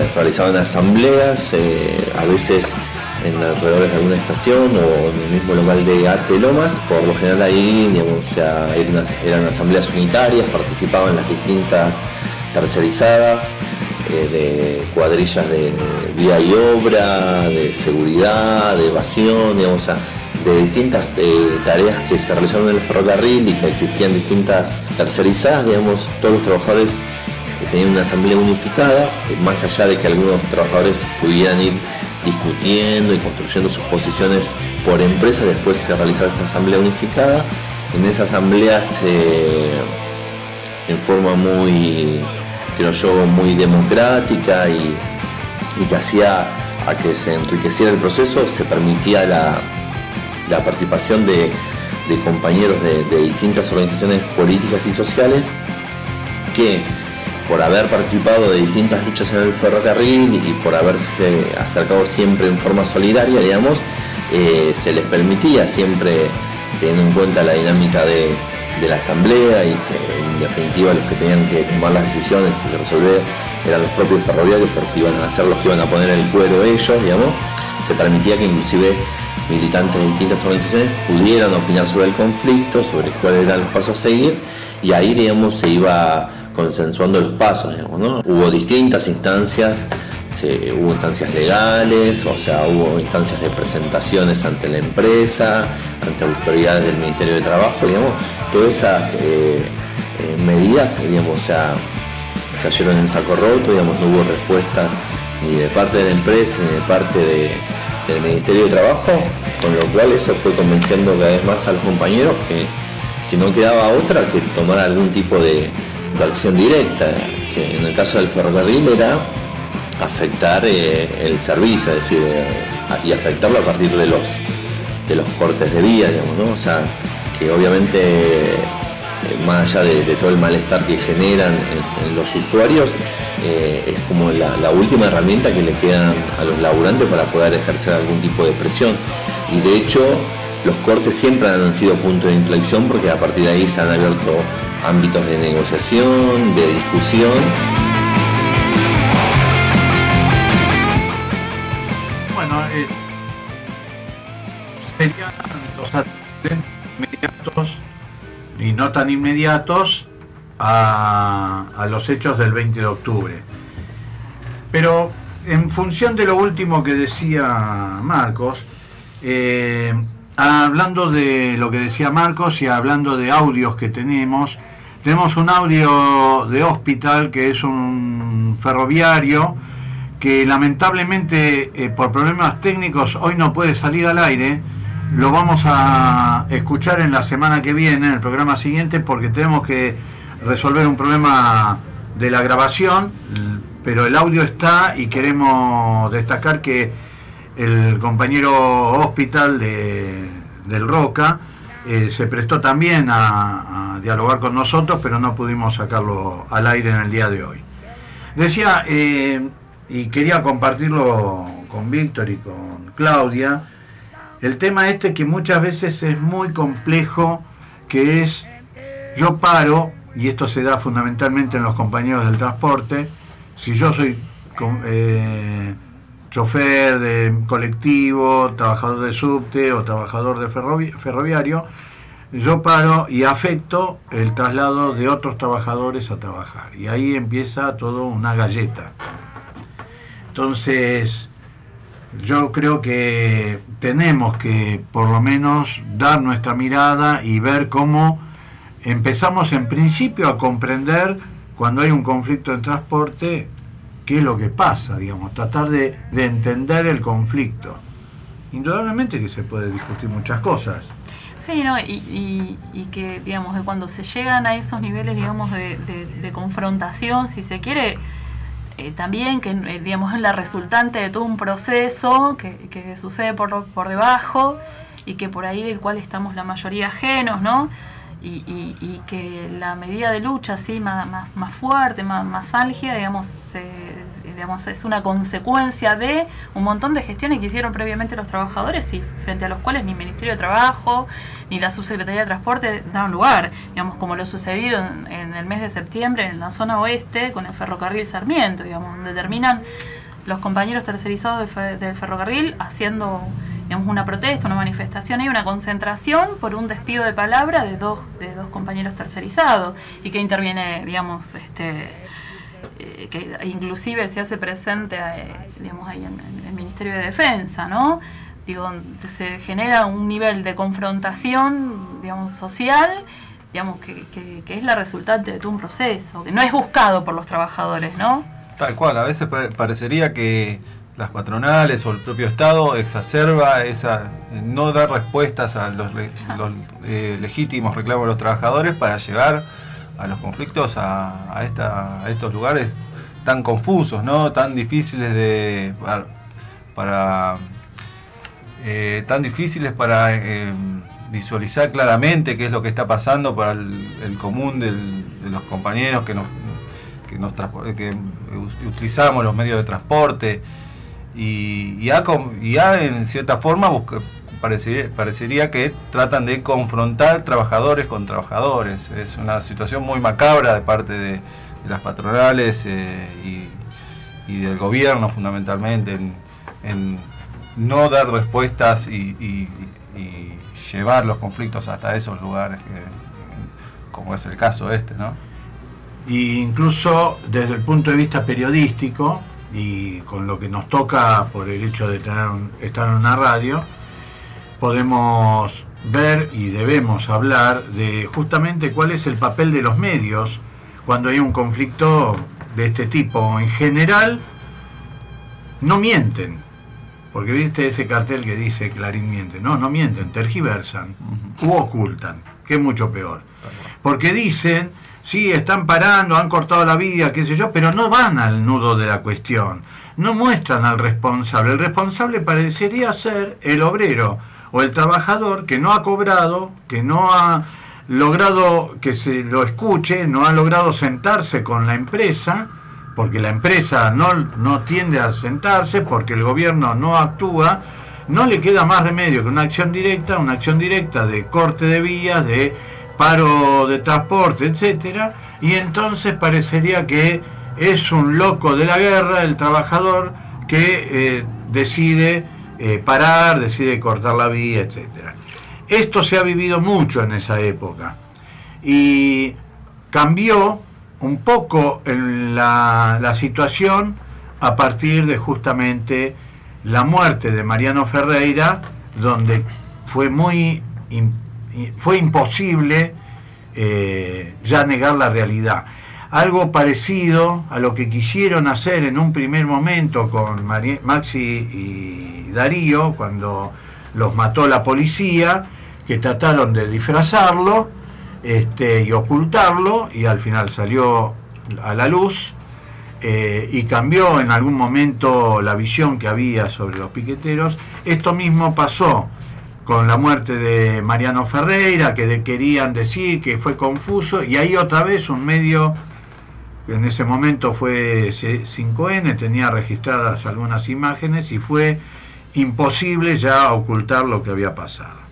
realizaban asambleas, a veces en alrededor de alguna estación o en el mismo local de ATE Lomas. Por lo general ahí, digamos, o sea, eran asambleas unitarias, participaban las distintas tercerizadas, de cuadrillas de vía y obra, de seguridad, de evasión, digamos, o sea, de distintas tareas que se realizaron en el ferrocarril y que existían distintas tercerizadas, digamos, todos los trabajadores tenían una asamblea unificada, más allá de que algunos trabajadores pudieran ir discutiendo y construyendo sus posiciones por empresa. Después se realizaba esta asamblea unificada. En esa asamblea en forma muy, creo yo, muy democrática y que hacía a que se enriqueciera el proceso, se permitía la participación de compañeros de distintas organizaciones políticas y sociales que, por haber participado de distintas luchas en el ferrocarril y por haberse acercado siempre en forma solidaria, digamos, se les permitía, siempre teniendo en cuenta la dinámica de la asamblea, y que en definitiva los que tenían que tomar las decisiones y resolver eran los propios ferroviarios, porque iban a ser los que iban a poner el cuero ellos, digamos. Se permitía que inclusive militantes de distintas organizaciones pudieran opinar sobre el conflicto, sobre cuáles eran los pasos a seguir, y ahí, digamos, se iba consensuando los pasos, digamos, ¿no? Hubo distintas instancias, hubo instancias legales, o sea, hubo instancias de presentaciones ante la empresa, ante autoridades del Ministerio de Trabajo, digamos. Todas esas medidas, digamos, o sea, cayeron en saco roto, digamos, no hubo respuestas ni de parte de la empresa ni de parte del Ministerio de Trabajo, con lo cual eso fue convenciendo cada vez más a los compañeros que no quedaba otra que tomar algún tipo de acción directa, que en el caso del ferrocarril era afectar el servicio, es decir, y afectarlo a partir de los cortes de vía, digamos, ¿no? O sea, que obviamente más allá de todo el malestar que generan en los usuarios, es como la última herramienta que le quedan a los laburantes para poder ejercer algún tipo de presión. Y de hecho los cortes siempre han sido punto de inflexión, porque a partir de ahí se han abierto ámbitos de negociación, de discusión. Bueno, serían los atentos inmediatos y no tan inmediatos a los hechos del 20 de octubre. Pero en función de lo último que decía Marcos, hablando de lo que decía Marcos y hablando de audios que tenemos un audio de Hospital, que es un ferroviario que lamentablemente por problemas técnicos hoy no puede salir al aire. Lo vamos a escuchar en la semana que viene, en el programa siguiente, porque tenemos que resolver un problema de la grabación, pero el audio está, y queremos destacar que el compañero Hospital del Roca se prestó también a dialogar con nosotros, pero no pudimos sacarlo al aire en el día de hoy. Decía, y quería compartirlo con Víctor y con Claudia, el tema que muchas veces es muy complejo, que es, yo paro, y esto se da fundamentalmente en los compañeros del transporte. Si yo soy chofer de colectivo, trabajador de subte o trabajador de ferroviario, yo paro y afecto el traslado de otros trabajadores a trabajar, y ahí empieza todo una galleta. Entonces yo creo que tenemos que por lo menos dar nuestra mirada y ver cómo empezamos en principio a comprender cuando hay un conflicto en transporte qué es lo que pasa, digamos, tratar de entender el conflicto. Indudablemente que se puede discutir muchas cosas. Sí, ¿no? Y que, digamos, de cuando se llegan a esos niveles, digamos, de confrontación, si se quiere, también que, digamos, es la resultante de todo un proceso que sucede por debajo, y que por ahí del cual estamos la mayoría ajenos, ¿no? Y que la medida de lucha así más fuerte, más álgida, digamos, es una consecuencia de un montón de gestiones que hicieron previamente los trabajadores, y frente a los cuales ni Ministerio de Trabajo ni la Subsecretaría de Transporte daban lugar, digamos, como lo sucedido en el mes de septiembre en la zona oeste con el ferrocarril Sarmiento, digamos, donde terminan los compañeros tercerizados del ferrocarril haciendo, digamos, una protesta, una manifestación y una concentración por un despido de palabra de dos compañeros tercerizados, y que interviene, digamos, que inclusive se hace presente, digamos, ahí en el Ministerio de Defensa, ¿no? Digo, donde se genera un nivel de confrontación, digamos, social, digamos, que es la resultante de todo un proceso, que no es buscado por los trabajadores, ¿no? Tal cual, a veces parecería que las patronales o el propio Estado exacerba no dar respuestas a los legítimos reclamos de los trabajadores para llegar a los conflictos a estos lugares tan confusos, ¿no? Tan difíciles tan difíciles para visualizar claramente qué es lo que está pasando para el común de los compañeros que utilizamos los medios de transporte, y en cierta forma parecería que tratan de confrontar trabajadores con trabajadores. Es una situación muy macabra de parte de las patronales y del gobierno, fundamentalmente, en no dar respuestas y llevar los conflictos hasta esos lugares, como es el caso ¿no? Y incluso desde el punto de vista periodístico, y con lo que nos toca por el hecho de estar en una radio, podemos ver y debemos hablar de justamente cuál es el papel de los medios cuando hay un conflicto de este tipo. En general, no mienten, porque viste ese cartel que dice Clarín miente. No mienten, tergiversan u ocultan, que es mucho peor. Porque dicen, sí, están parando, han cortado la vía, qué sé yo, pero no van al nudo de la cuestión, no muestran al responsable. El responsable parecería ser el obrero o el trabajador que no ha cobrado, que no ha logrado que se lo escuche, no ha logrado sentarse con la empresa, porque la empresa no tiende a sentarse, porque el gobierno no actúa. No le queda más remedio que una acción directa de corte de vías, de paro de transporte, etcétera, y entonces parecería que es un loco de la guerra el trabajador que decide parar, decide cortar la vía, etcétera. Esto se ha vivido mucho en esa época y cambió un poco la situación a partir de justamente la muerte de Mariano Ferreira, donde fue imposible ya negar la realidad. Algo parecido a lo que quisieron hacer en un primer momento con Maxi y Darío, cuando los mató la policía, que trataron de disfrazarlo y ocultarlo, y al final salió a la luz, y cambió en algún momento la visión que había sobre los piqueteros. Esto mismo pasó con la muerte de Mariano Ferreira, que querían decir que fue confuso, y ahí otra vez un medio, que en ese momento fue C5N, tenía registradas algunas imágenes y fue imposible ya ocultar lo que había pasado.